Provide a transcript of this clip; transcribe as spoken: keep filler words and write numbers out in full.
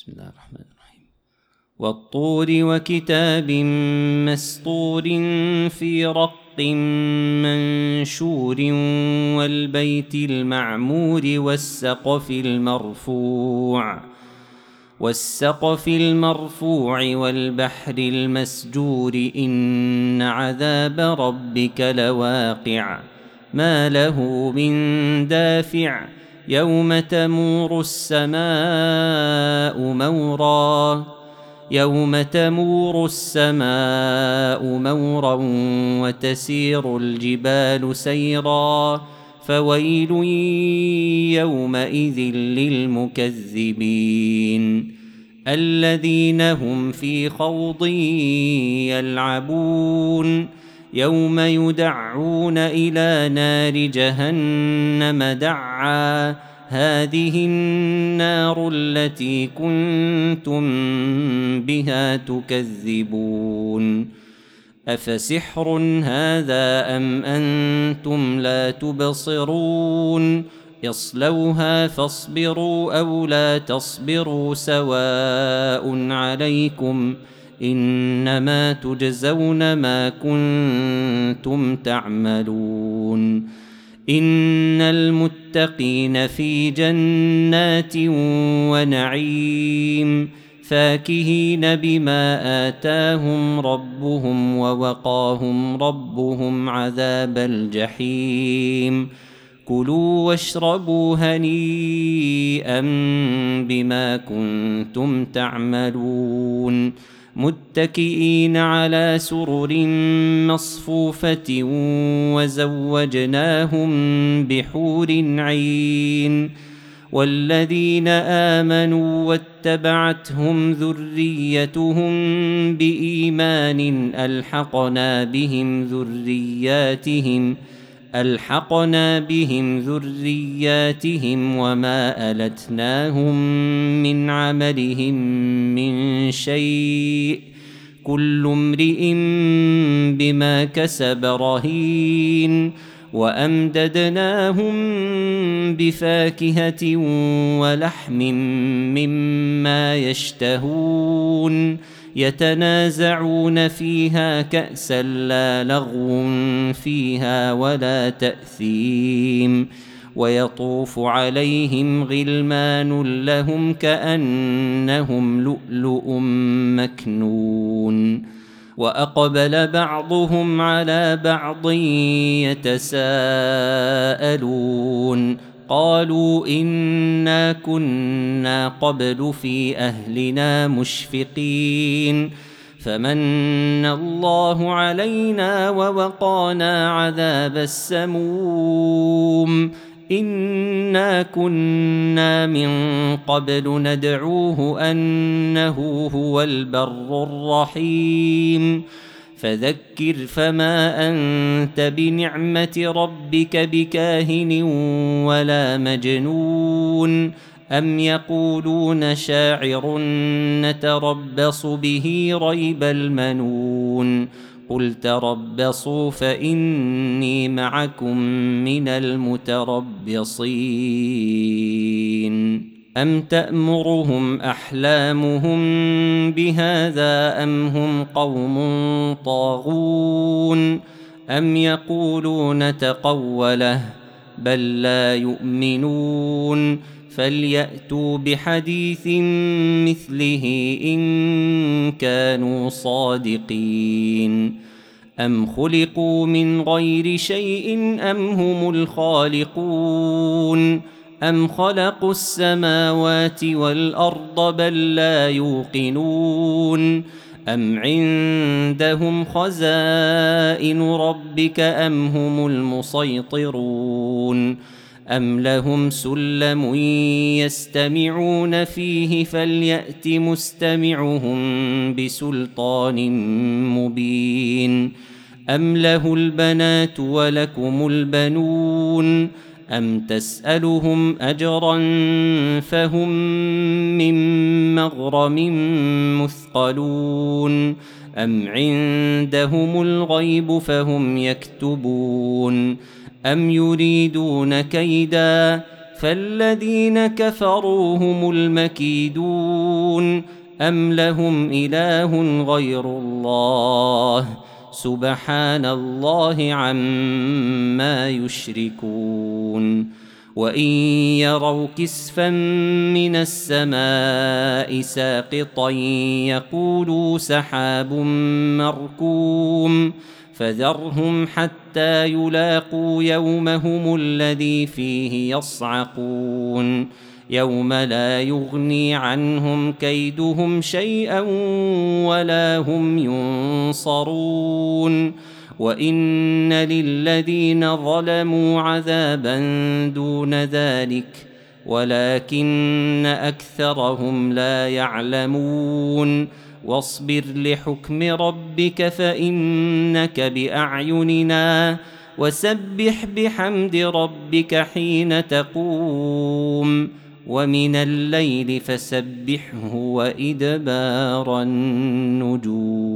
بسم الله الرحمن الرحيم. والطور وكتاب مسطور في رق منشور والبيت المعمور والسقف المرفوع والسقف المرفوع والبحر المسجور إن عذاب ربك لواقع ما له من دافع يوم تمور السماء مورا يوم تمور السماء مورا وتسير الجبال سيرا فويل يومئذ للمكذبين الذين هم في خوض يلعبون يوم يدعون إلى نار جهنم دعا هذه النار التي كنتم بها تكذبون أفسحر هذا أم أنتم لا تبصرون اصلوها فاصبروا أو لا تصبروا سواء عليكم إنما تجزون ما كنتم تعملون إن المتقين في جنات ونعيم فاكهين بما آتاهم ربهم ووقاهم ربهم عذاب الجحيم كلوا واشربوا هنيئا بما كنتم تعملون متكئين على سرر مصفوفة وزوجناهم بحور عين والذين آمنوا واتبعتهم ذريتهم بإيمان ألحقنا بهم ذرياتهم ألحقنا بهم ذرياتهم وما ألتناهم من عملهم من شيء كل امرئ بما كسب رهين وأمددناهم بفاكهة ولحم مما يشتهون يتنازعون فيها كأسا لا لغو فيها ولا تأثيم ويطوف عليهم غلمان لهم كأنهم لؤلؤ مكنون وأقبل بعضهم على بعض يتساءلون قالوا إنا كنا قبل في أهلنا مشفقين فمن الله علينا ووقانا عذاب السموم إنا كنا من قبل ندعوه أنه هو البر الرحيم فذكر فما أنت بنعمة ربك بكاهن ولا مجنون أم يقولون شاعر نتربص به ريب المنون قل تربصوا فإني معكم من المتربصين أم تأمرهم أحلامهم بهذا أم هم قوم طاغون أم يقولون تقوله بل لا يؤمنون فليأتوا بحديث مثله إن كانوا صادقين أم خلقوا من غير شيء أم هم الخالقون أم خلقوا السماوات والأرض بل لا يوقنون أم عندهم خزائن ربك أم هم المسيطرون أم لهم سلم يستمعون فيه فليأت مستمعهم بسلطان مبين أم له البنات ولكم البنون أم تسألهم أجرا فهم من مغرم مثقلون أم عندهم الغيب فهم يكتبون أم يريدون كيدا فالذين كفروا هم المكيدون أم لهم إله غير الله سبحان الله عما يشركون وإن يروا كسفا من السماء ساقطا يقولوا سحاب مركوم فذرهم حتى يلاقوا يومهم الذي فيه يصعقون يوم لا يغني عنهم كيدهم شيئا ولا هم ينصرون وإن للذين ظلموا عذابا دون ذلك ولكن أكثرهم لا يعلمون واصبر لحكم ربك فإنك بأعيننا وسبح بحمد ربك حين تقوم ومن الليل فسبحه وإدبار النجوم.